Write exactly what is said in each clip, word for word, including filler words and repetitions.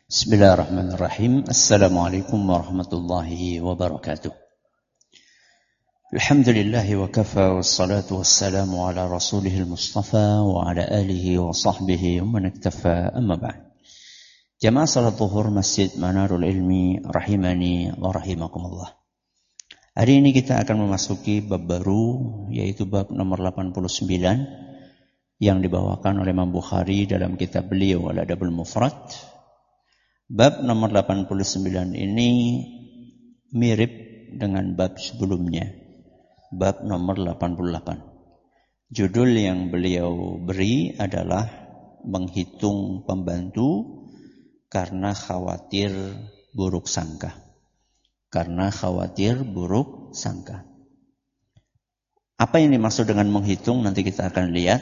Bismillahirrahmanirrahim. Assalamualaikum warahmatullahi wabarakatuh. Alhamdulillahi wa kafa wassalatu wassalamu ala rasulihil mustafa wa ala alihi wa sahbihi wa man iktafa amma ba'd. Jamaah salat zuhur Masjid Manarul Ilmi rahimani wa rahimakumullah. Hari ini kita akan memasuki bab baru, yaitu bab nomor delapan puluh sembilan yang dibawakan oleh Imam Bukhari dalam kitab beliau Al-Adabul Mufrad. Bab nomor delapan puluh sembilan ini mirip dengan bab sebelumnya, bab nomor delapan puluh delapan. Judul yang beliau beri adalah menghitung pembantu karena khawatir buruk sangka. Karena khawatir buruk sangka. Apa yang dimaksud dengan menghitung nanti kita akan lihat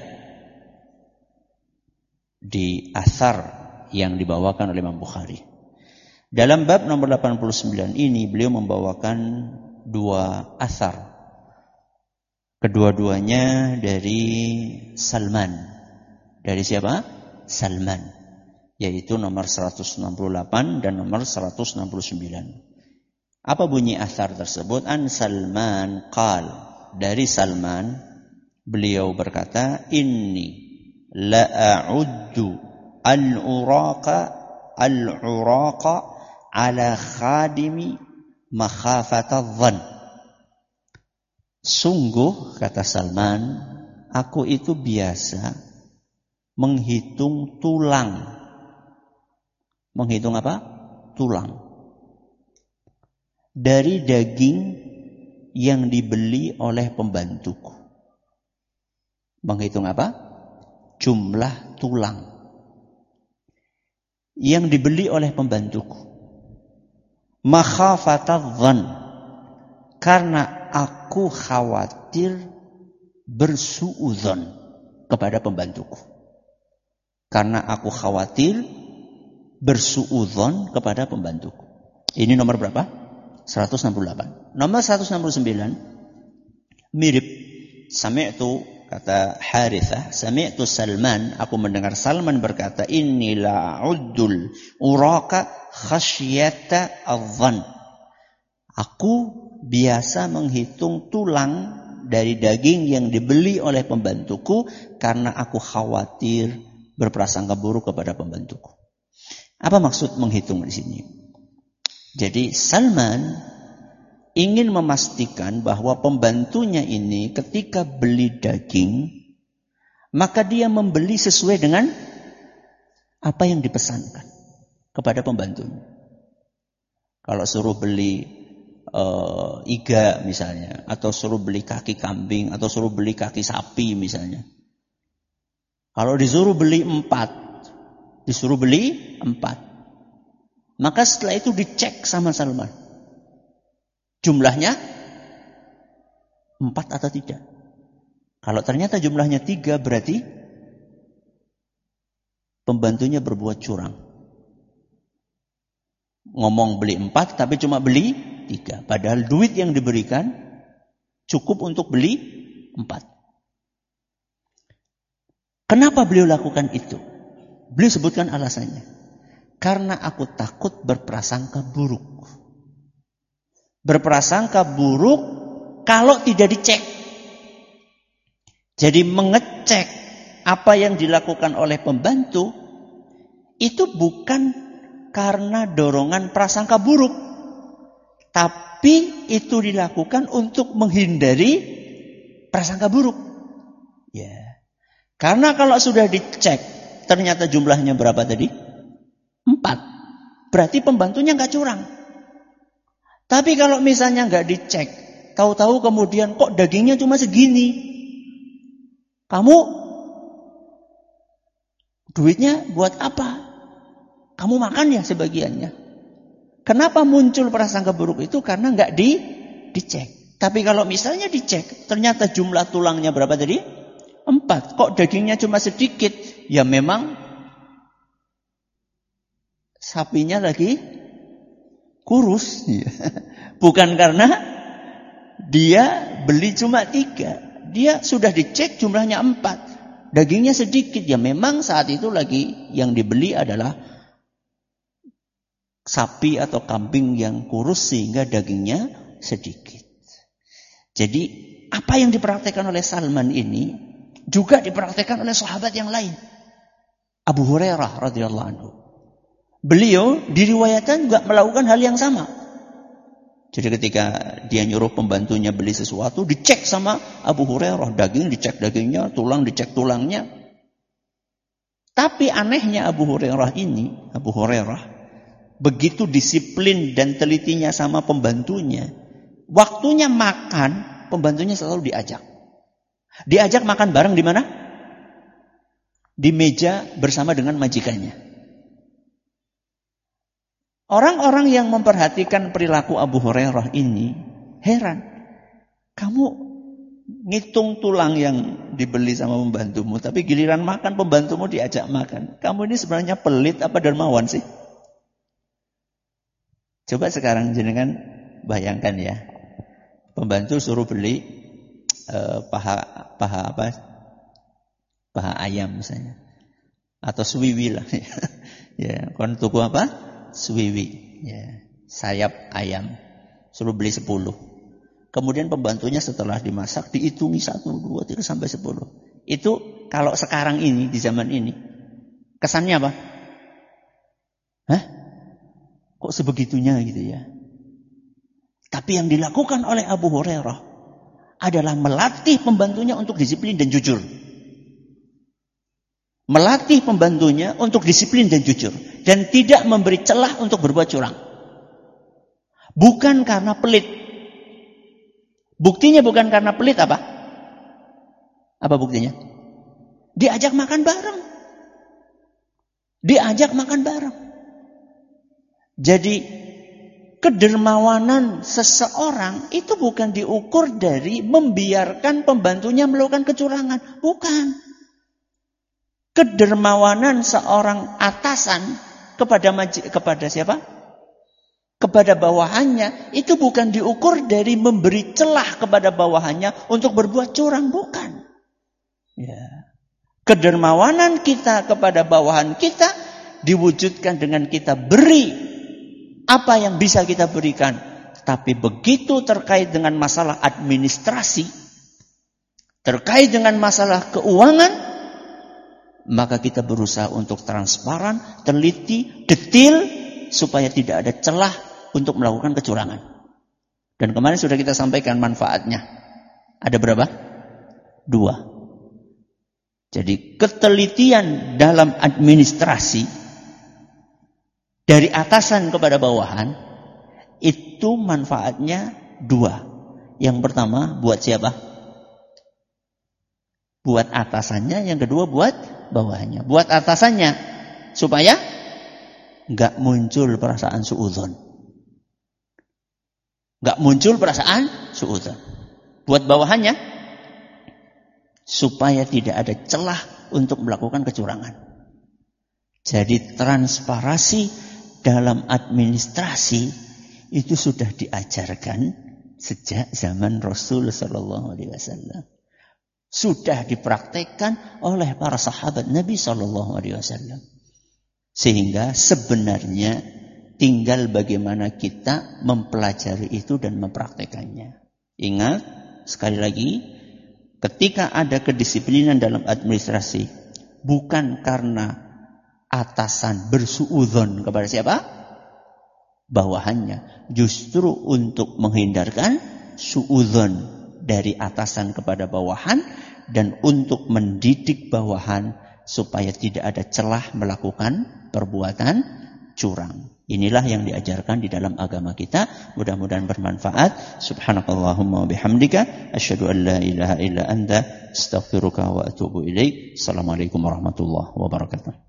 di athar yang dibawakan oleh Imam Bukhari. Dalam bab nomor delapan puluh sembilan ini beliau membawakan dua athar. Kedua-duanya dari Salman. Dari siapa? Salman. Yaitu nomor seratus enam puluh delapan dan nomor seratus enam puluh sembilan. Apa bunyi athar tersebut? An Salman qal. Dari Salman beliau berkata, Inni la'a'uddu Al-uraqa Al-uraqa ala khadimi makhafatadhan. Sungguh, kata Salman, aku itu biasa menghitung tulang. Menghitung apa? Tulang. Dari daging yang dibeli oleh pembantuku. Menghitung apa? Jumlah tulang yang dibeli oleh pembantuku. Makhafatadhan, karena aku khawatir bersuudzon kepada pembantuku. Karena aku khawatir bersuudzon kepada pembantuku. Ini nomor berapa? seratus enam puluh delapan. Nomor seratus enam puluh sembilan mirip. Sami'tu, kata Harithah, sami'tu Salman, aku mendengar Salman berkata, inni la'uddul uraqa khasyata adhan. Aku biasa menghitung tulang dari daging yang dibeli oleh pembantuku karena aku khawatir berprasangka buruk kepada pembantuku. Apa maksud menghitung di sini? Jadi Salman ingin memastikan bahwa pembantunya ini ketika beli daging, maka dia membeli sesuai dengan apa yang dipesankan kepada pembantunya. Kalau suruh beli uh, iga misalnya, atau suruh beli kaki kambing, atau suruh beli kaki sapi misalnya. Kalau disuruh beli empat, disuruh beli empat. Maka setelah itu dicek sama Salman. Jumlahnya empat atau tidak. Kalau ternyata jumlahnya tiga, berarti pembantunya berbuat curang. Ngomong beli empat, tapi cuma beli tiga. Padahal duit yang diberikan cukup untuk beli empat. Kenapa beliau lakukan itu? Beliau sebutkan alasannya. Karena aku takut berprasangka buruk. Berprasangka buruk kalau tidak dicek. Jadi mengecek apa yang dilakukan oleh pembantu itu bukan karena dorongan prasangka buruk, tapi itu dilakukan untuk menghindari prasangka buruk. Ya. Karena kalau sudah dicek ternyata jumlahnya berapa tadi? Empat. Berarti pembantunya nggak curang. Tapi kalau misalnya nggak dicek, tahu-tahu kemudian kok dagingnya cuma segini, kamu duitnya buat apa? Kamu makan ya sebagiannya. Kenapa muncul prasangka buruk itu? Karena nggak di dicek. Tapi kalau misalnya dicek, ternyata jumlah tulangnya berapa tadi? Empat. Kok dagingnya cuma sedikit? Ya memang sapinya lagi kurus. Bukan karena dia beli cuma tiga. Dia sudah dicek jumlahnya empat. Dagingnya sedikit. Ya memang saat itu lagi yang dibeli adalah sapi atau kambing yang kurus sehingga dagingnya sedikit. Jadi apa yang dipraktekkan oleh Salman ini juga dipraktekkan oleh sahabat yang lain. Abu Hurairah radhiyallahu anhu. Beliau diriwayatkan juga melakukan hal yang sama. Jadi ketika dia nyuruh pembantunya beli sesuatu, dicek sama Abu Hurairah. Daging dicek dagingnya, tulang dicek tulangnya. Tapi anehnya Abu Hurairah ini, Abu Hurairah, begitu disiplin dan telitinya sama pembantunya. Waktunya makan, pembantunya selalu diajak. Diajak makan bareng di mana? Di meja bersama dengan majikannya. Orang-orang yang memperhatikan perilaku Abu Hurairah ini heran. Kamu ngitung tulang yang dibeli sama pembantumu, tapi giliran makan pembantumu diajak makan. Kamu ini sebenarnya pelit apa dermawan sih? Coba sekarang jenengan bayangkan ya. Pembantu suruh beli uh, paha paha apa? Paha ayam misalnya. Atau suwiwi lah. Ya, kon tuku apa? Suwiwi. Ya, sayap ayam. Suruh beli sepuluh. Kemudian pembantunya setelah dimasak dihitungi satu, dua, tiga sampai sepuluh. Itu kalau sekarang ini di zaman ini kesannya apa? Hah? Kok sebegitunya gitu ya? Tapi yang dilakukan oleh Abu Hurairah adalah melatih pembantunya untuk disiplin dan jujur. Melatih pembantunya untuk disiplin dan jujur. Dan tidak memberi celah untuk berbuat curang. Bukan karena pelit. Buktinya bukan karena pelit apa? Apa buktinya? Diajak makan bareng. Diajak makan bareng. Jadi kedermawanan seseorang itu bukan diukur dari membiarkan pembantunya melakukan kecurangan. Bukan. Kedermawanan seorang atasan kepada maji, kepada siapa? Kepada bawahannya itu bukan diukur dari memberi celah kepada bawahannya untuk berbuat curang, bukan. Ya. Kedermawanan kita kepada bawahan kita diwujudkan dengan kita beri apa yang bisa kita berikan. Tapi begitu terkait dengan masalah administrasi, terkait dengan masalah keuangan, maka kita berusaha untuk transparan, teliti, detil, supaya tidak ada celah untuk melakukan kecurangan. Dan kemarin sudah kita sampaikan manfaatnya. Ada berapa? Dua. Jadi ketelitian dalam administrasi dari atasan kepada bawahan itu manfaatnya dua. Yang pertama buat siapa? Buat atasannya. Yang kedua buat bawahannya. Buat atasannya supaya nggak muncul perasaan suudzon. Nggak muncul perasaan suudzon. Buat bawahannya supaya tidak ada celah untuk melakukan kecurangan. Jadi transparansi dalam administrasi itu sudah diajarkan sejak zaman Rasul sallallahu alaihi wasallam. Sudah dipraktekkan oleh para sahabat Nabi sallallahu alaihi wasallam. Sehingga sebenarnya tinggal bagaimana kita mempelajari itu dan mempraktekannya. Ingat, sekali lagi, ketika ada kedisiplinan dalam administrasi, bukan karena atasan bersuudzon kepada siapa? Bawahannya. Justru untuk menghindarkan suudzon dari atasan kepada bawahan dan untuk mendidik bawahan supaya tidak ada celah melakukan perbuatan curang. Inilah yang diajarkan di dalam agama kita. Mudah-mudahan bermanfaat. Subhanakallahumma wa bihamdika asyhadu an la ilaha illa anta astaghfiruka wa atubu ilaik. Assalamualaikum warahmatullahi wabarakatuh.